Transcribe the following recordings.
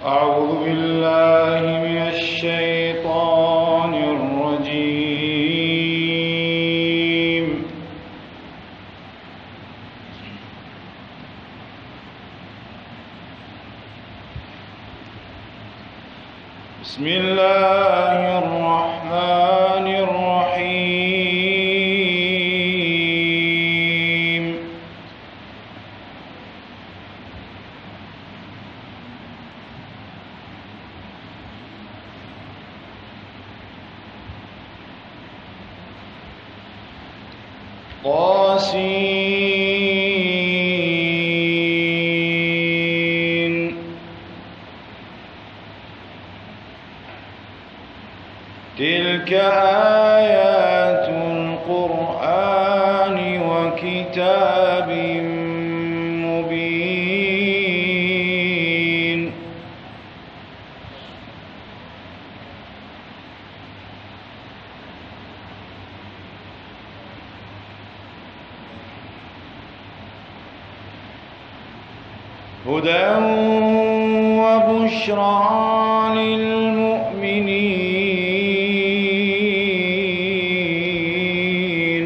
أعوذ بالله من الشيطان الرجيم. بسم الله الرحمن الرحيم. طاسين. تلك آيات القرآن وكتاب مبين. هدى وبشرى للمؤمنين.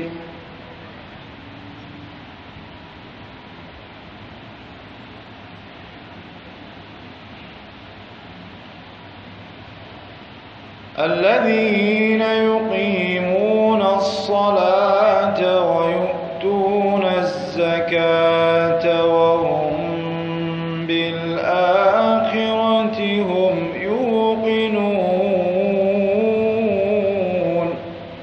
الذين يقيمون الصلاة ويؤتون الزكاة وهم بالآخرة هم يوقنون.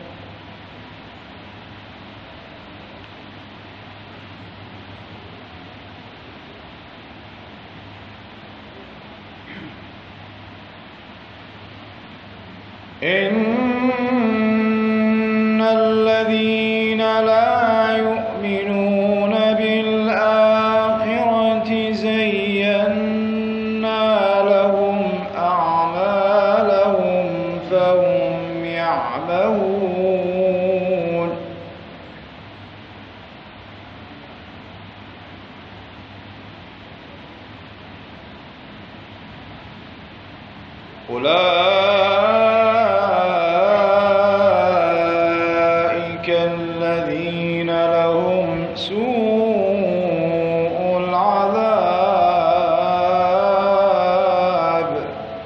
إن الذين لا يؤمنون بالآخرة زينا لهم أعمالهم فهم يعمهون. أولئك الذين لهم سوء العذاب.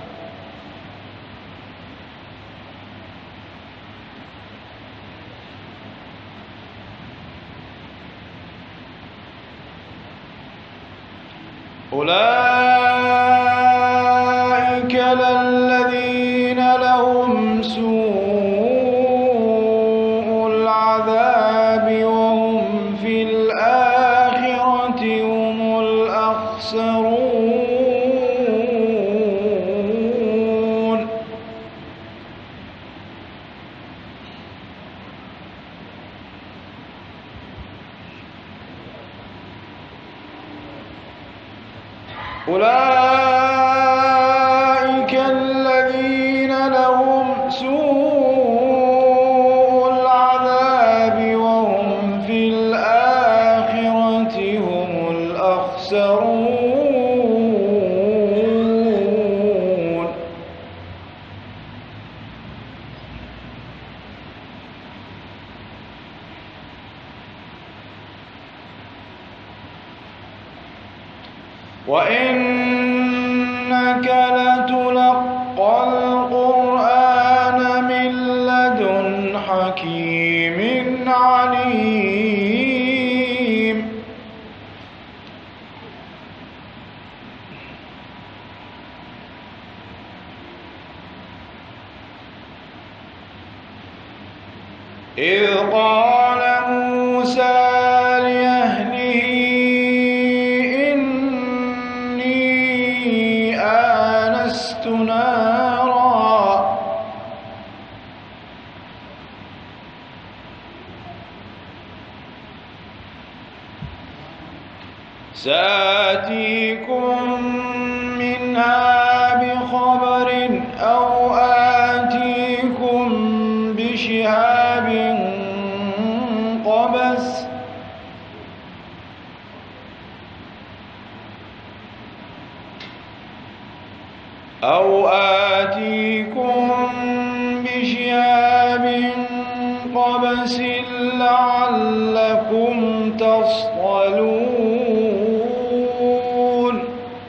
أولئك الذين لهم سوء العذاب وهم في الآخرة هم الأخسرون. أولئك الذين لهم سوء العذاب وهم في الآخرة هم الأخسرون. وإنك لتلقى القرآن من لدن حكيم عليم. إذ قال موسى لأهله إني آنست نارا سآتيكم منها بخبر أو آتيكم بشهاب قبس أو آتيكم بشهاب قبس لعلكم تصطلون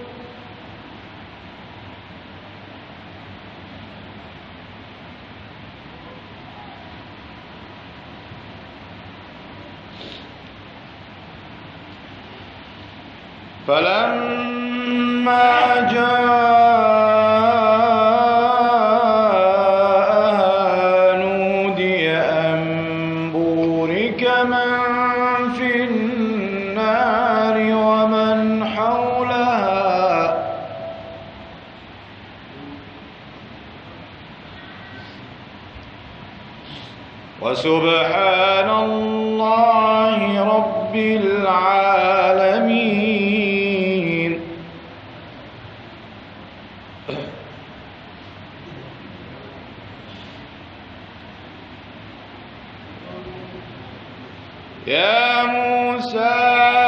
فلما جاءها نودي أن بورك من في النار ومن حولها وسبحان الله رب العالمين. يا موسى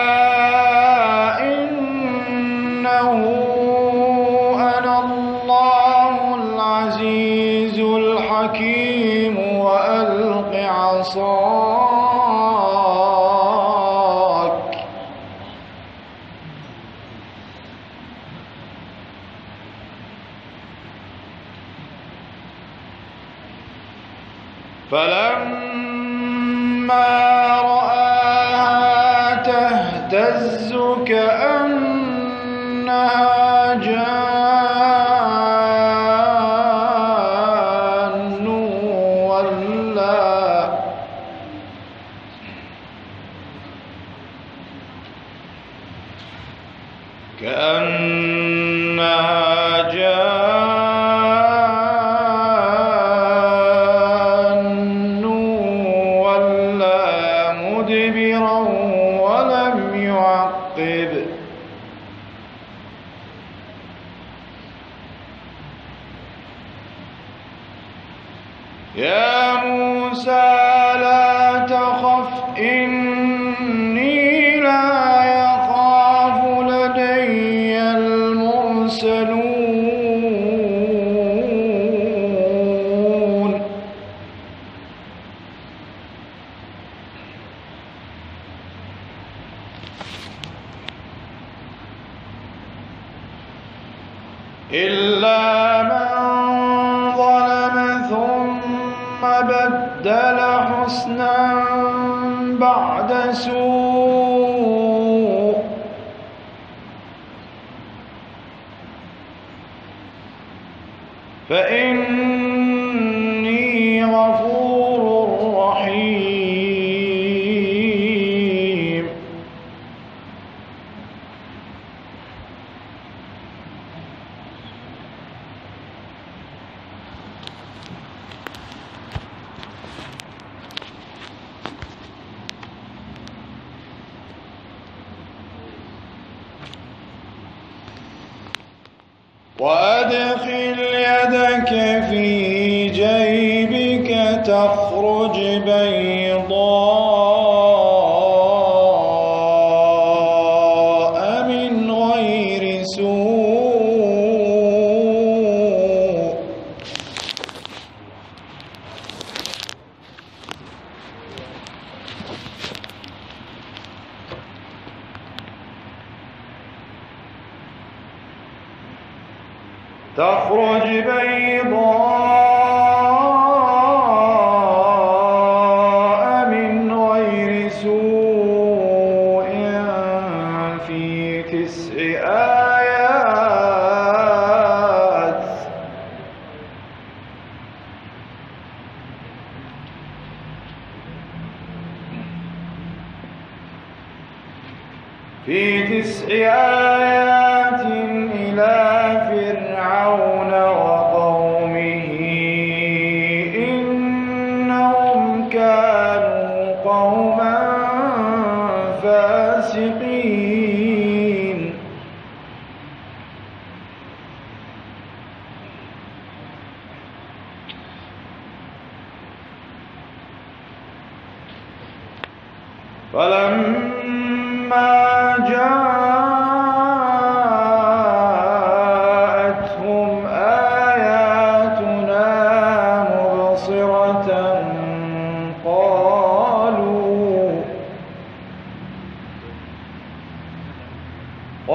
إنه أنا الله العزيز الحكيم وألق عصاك فلما رآها تهتز كأنها جان ولا مدبرا ولم يعقب يا موسى لا تخف إني لا يخاف لدي المرسلون إلا من ظلم ثم بدل حسنا بعد سوء فإني غفور رحيم وأدخل يدك في جيبك تخرج بيضاء من غير سوء تخرج بيضاء من غير سوء في 9 آيات إلى فرعون وقومه إنهم كانوا قوما فاسقين فلما جاءتهم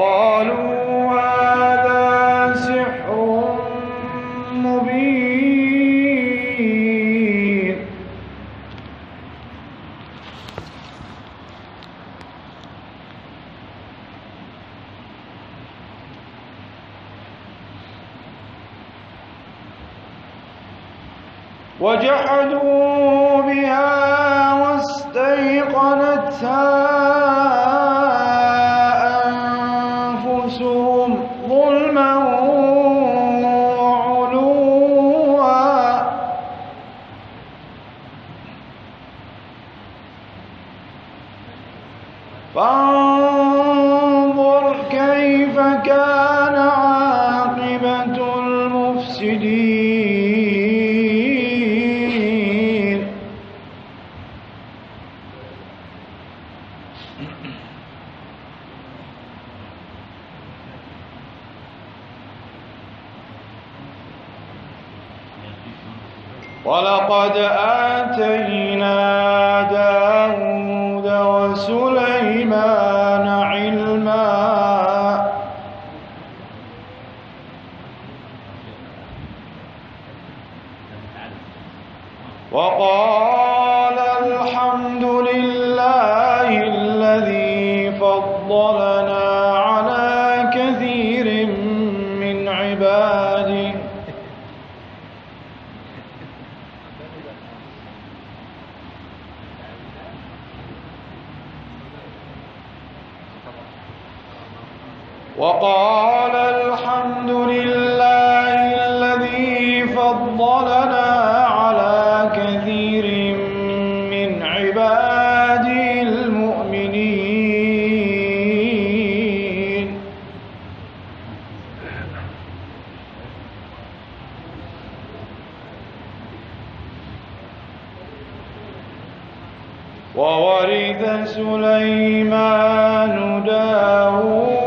قالوا هذا سحر مبين وجحدوا بها واستيقنتها أنفسهم ظلما وعلوا فانظر كيف كان عاقبة المفسدين ولقد آتينا داود وسليمان علما وقال الحمد لله الذي فضلنا على كثير من عباده وقال الحمد لله الذي فضلنا على كثير من عباده المؤمنين وورث سليمان داود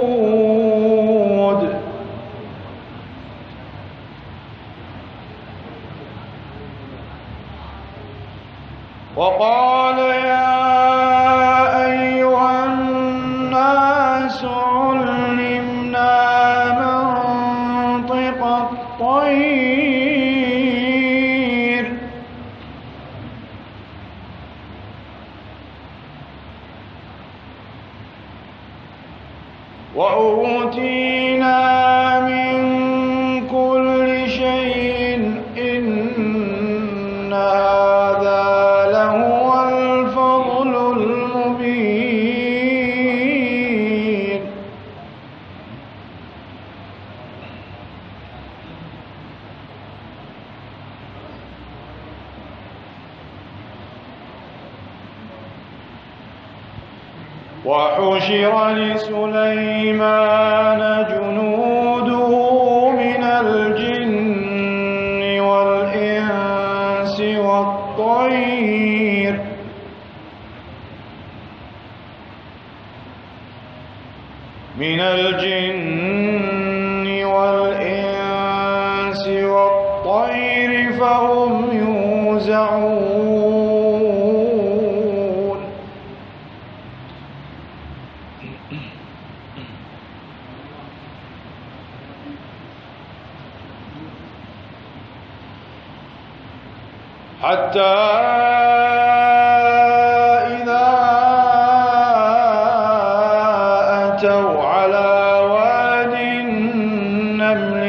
وقال يا أيها الناس علمنا منطق الطير وأوتينا من كل شيء إن هذا لهو الفضل المبين وحشر لسليمان جنوده من الجن والإنس والطير فهم يوزعون حتى إذا أتوا على واد النمل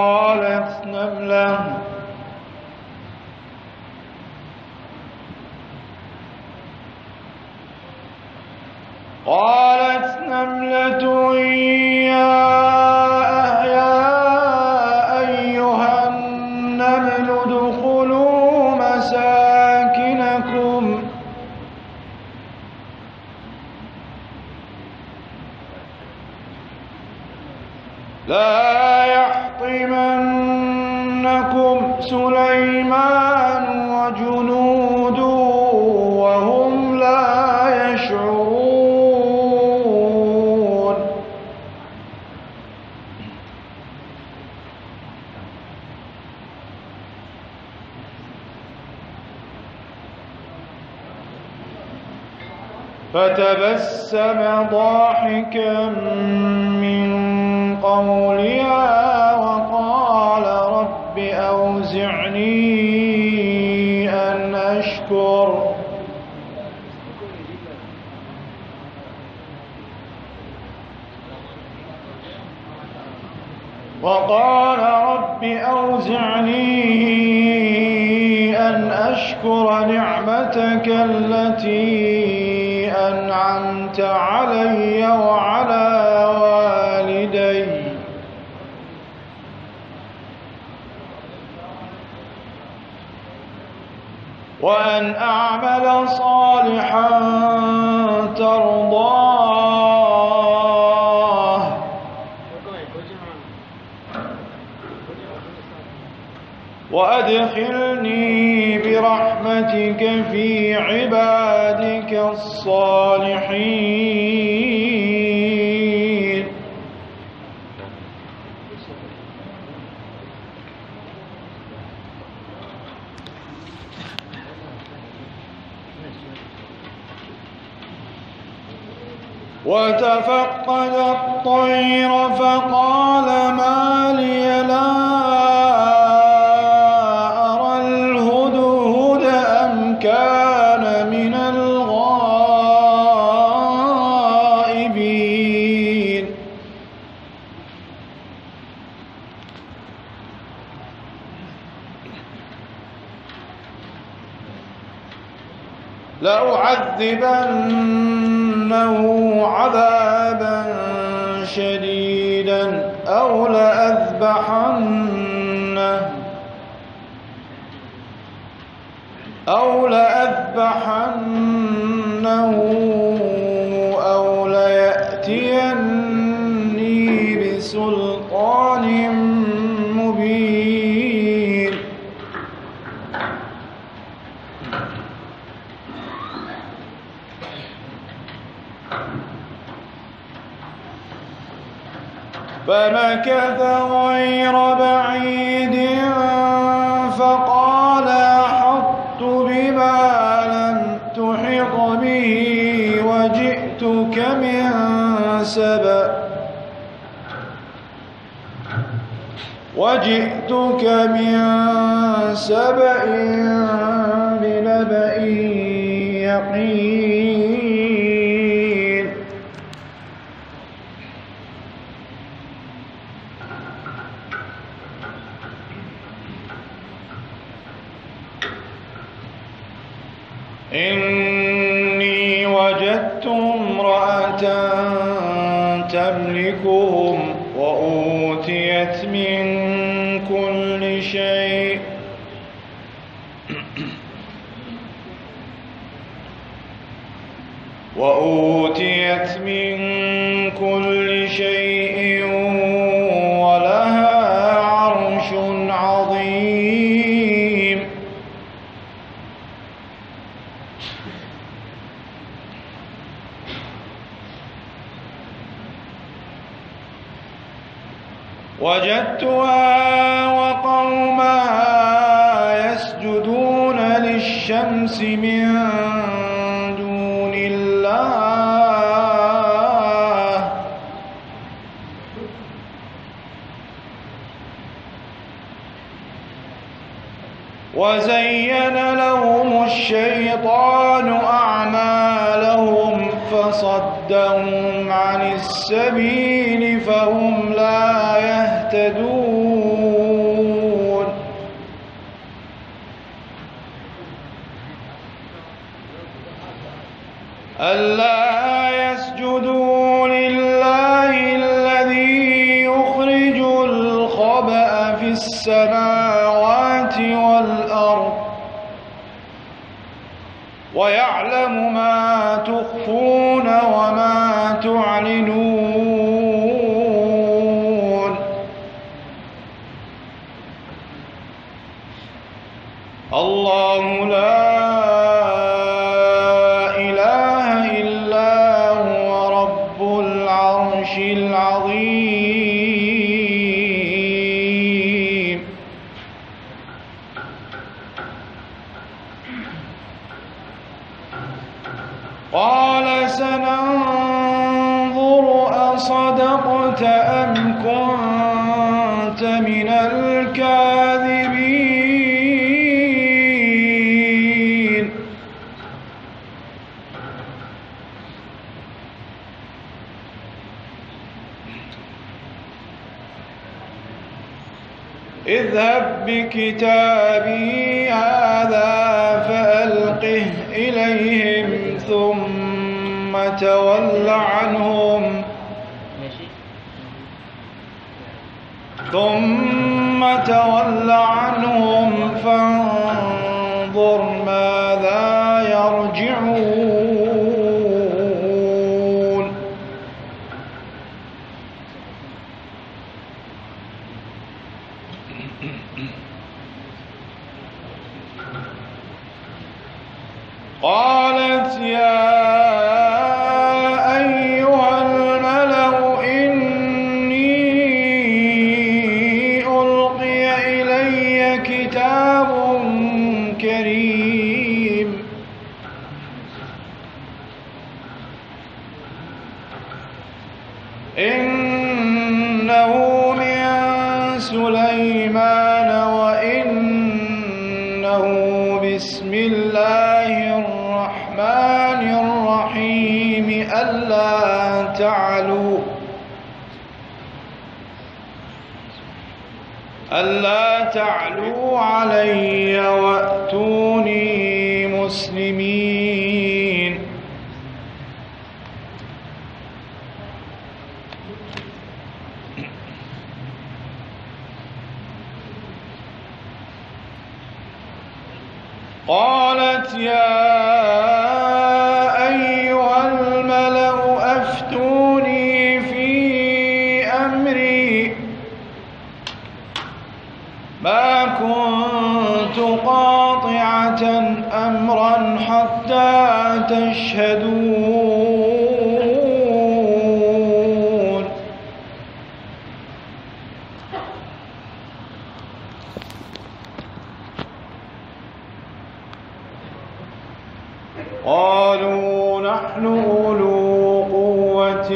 قالت نملة يا أيها النمل ادخلوا مساكنكم لا يحطمنكم سليمان وجنوده وهم لا يشعرون فتبسم ضاحكا من قولها وقال رب أوزعني أن أشكر نعمتك التي أنعمت علي وعلى والدي وأن أعمل صالحا ترضاه وأدخلني برحمتك في عبادك الصالحين. وتفقد الطير فقال ما لي لا أرى الهدهد أم كان من الغائبين. لأعذبنه عذابا شديدا أو لأذبحنه أو ليأتيني بسلطان مبين. فمكث غير بعيد فقال أحطت بما لم تحط به وجئتك من سبأ بنبأ يقين. إني وجدت امرأة تملكهم وأوتيت من كل شيء ولها عرش عظيم. وجدتها وقومها يسجدون للشمس من دون الله وزين لهم الشيطان أعمالهم فصدهم عن السبيل فهم لا يهتدون. ألا يسجدوا لله الذي يخرج الخبأ في السماوات والأرض ويعلم ما تخفون وما تعلنون. صدقت أم كنت من الكاذبين اذهب بكتابي هذا فألقه إليهم ثم تول عنهم فانظر ماذا يرجعون قالت يا أيها الملأ إني ألقي إلي كتاب كريم إنه من سليمان وإنه بسم الله الرحمن الرحيم ألا تعلوا علي وأتوني مسلمين قالت يا أيها الملأ أفتوني في أمري ما كنت قاطعة أمرا حتى تشهدون قالوا نحن أولو قوة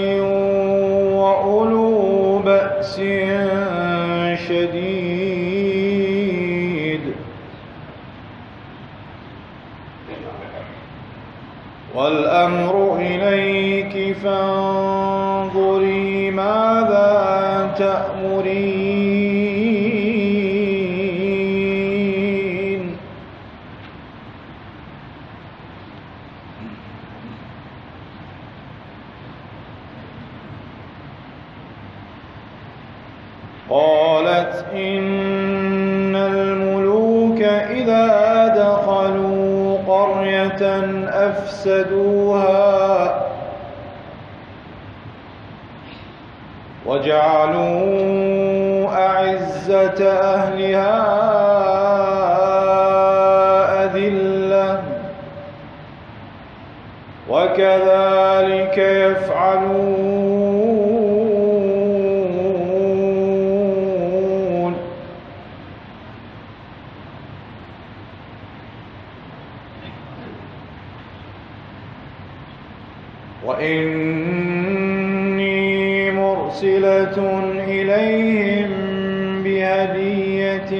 وأولو بأس شديد والأمر إليك فانظري ماذا تأمرين قالت إن الملوك إذا دخلوا قرية أفسدوها وجعلوا أعزة أهلها أذلة وكذلك يفعلون وإني مرسلة إليهم بهدية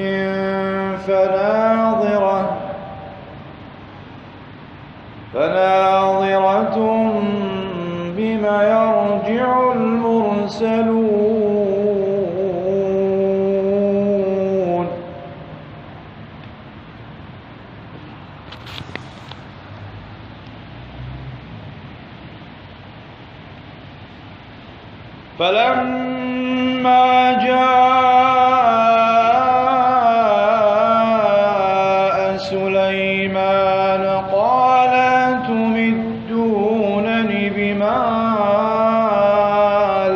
فناظرة بما يرجع المرسلون فلما جاء سليمان قال تمدونني بمال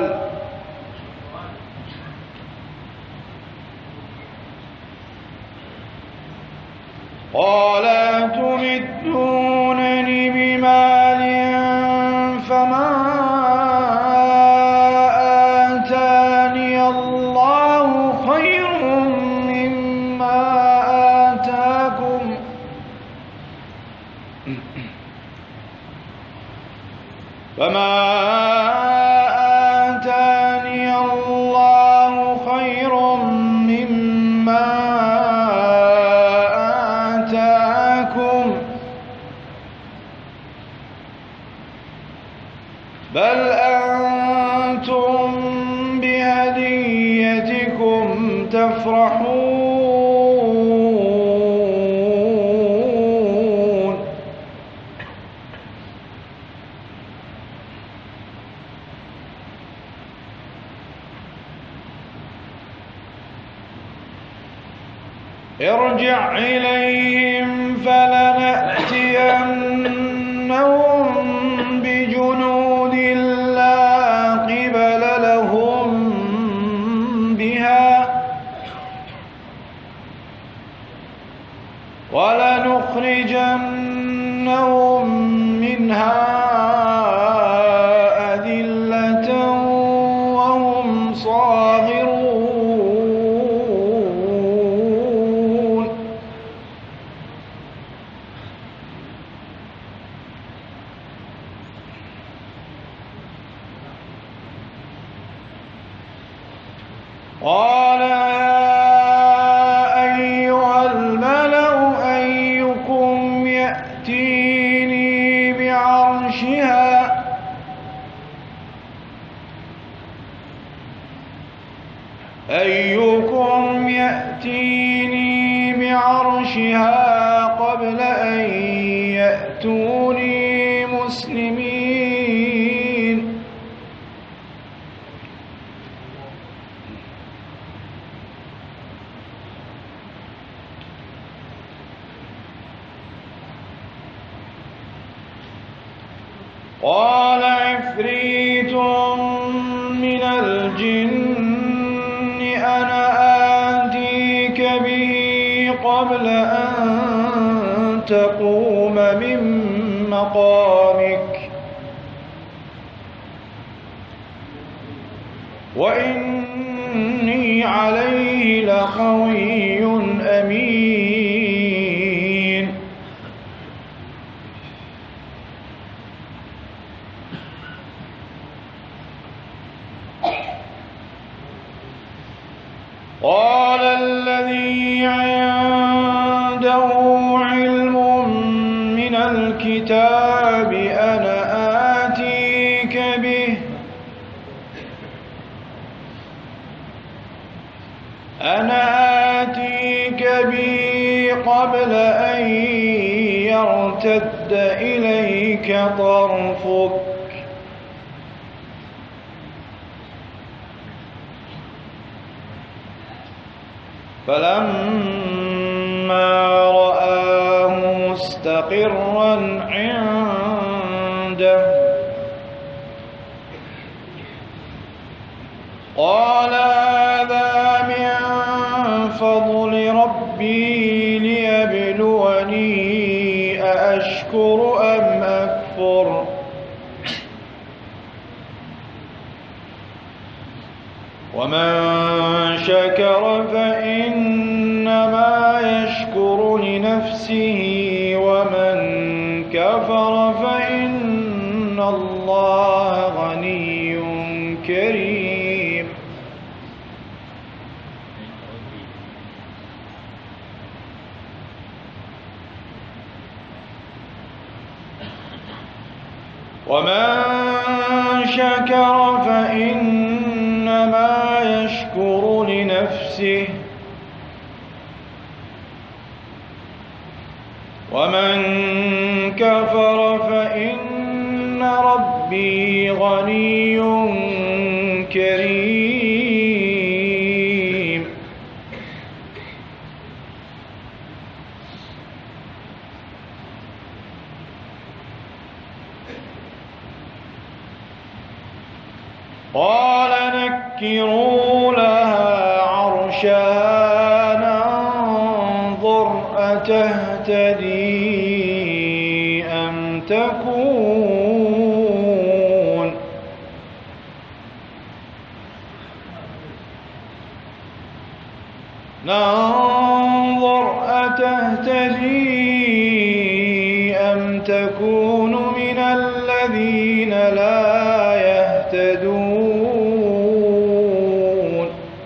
فما آتاني الله خير مما آتاكم فما آتاني ربكم تفرحون ارجع إليهم فلنأتينهم بجنود لا قبل لهم بها ولنخرجنهم منها أذلة وهم صاغرون قال يا أيها الملأ أيكم يأتيني بعرشها قبل أن يأتوني مسلمين قال عفريت من الجن أنا آتيك به قبل أن تقوم من مقامك وإني عليه لقوي أمين قال الذي عنده علم من الكتاب أنا آتيك به قبل أن يرتد إليك طرفك فلما رآه مستقرا عنده قال هذا من فضل ربي ليبلوني أأشكر أم أكفر ومن شكر فإنما يشكر لنفسه ومن كفر فإن الله غني كريم ومن شكر فإنما يشكر لنفسه ومن كفر فإن ربي غني كريم قال نكروا لها عرشها ننظر أتهتدي أم تكون من الذين لا يهتدون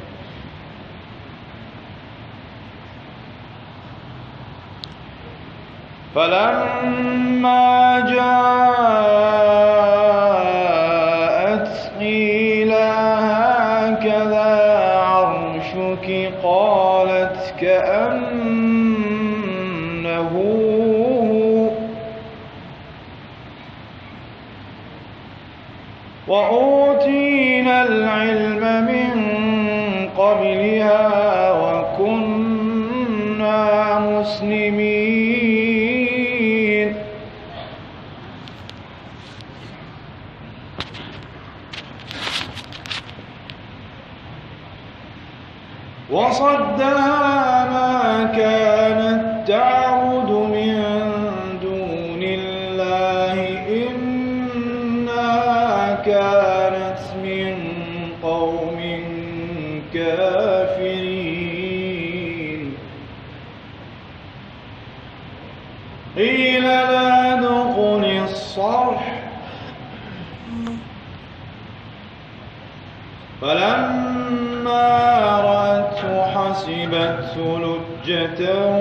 فلما جاءت قيل هكذا عرشها الإفك قالت كأنه وأوتينا العلم من قبلها وكنا مسلمين وصدها ما كانت تعبد من دون الله إنها كانت من قوم كافرين قيل لا ادخل الصرح فلما رأته حسبته لجة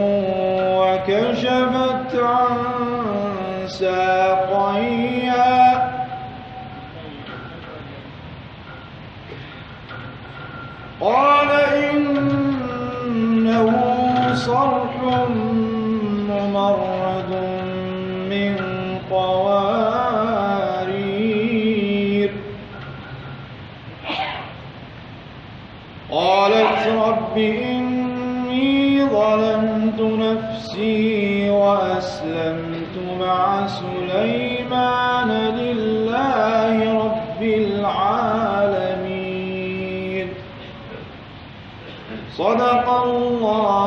وكشفت عن ساقيها قال إنه صرح ممرد من قوارير قالت رب إني ظلمت نفسي وأسلمت مع سليمان لله رب العالمين صدق الله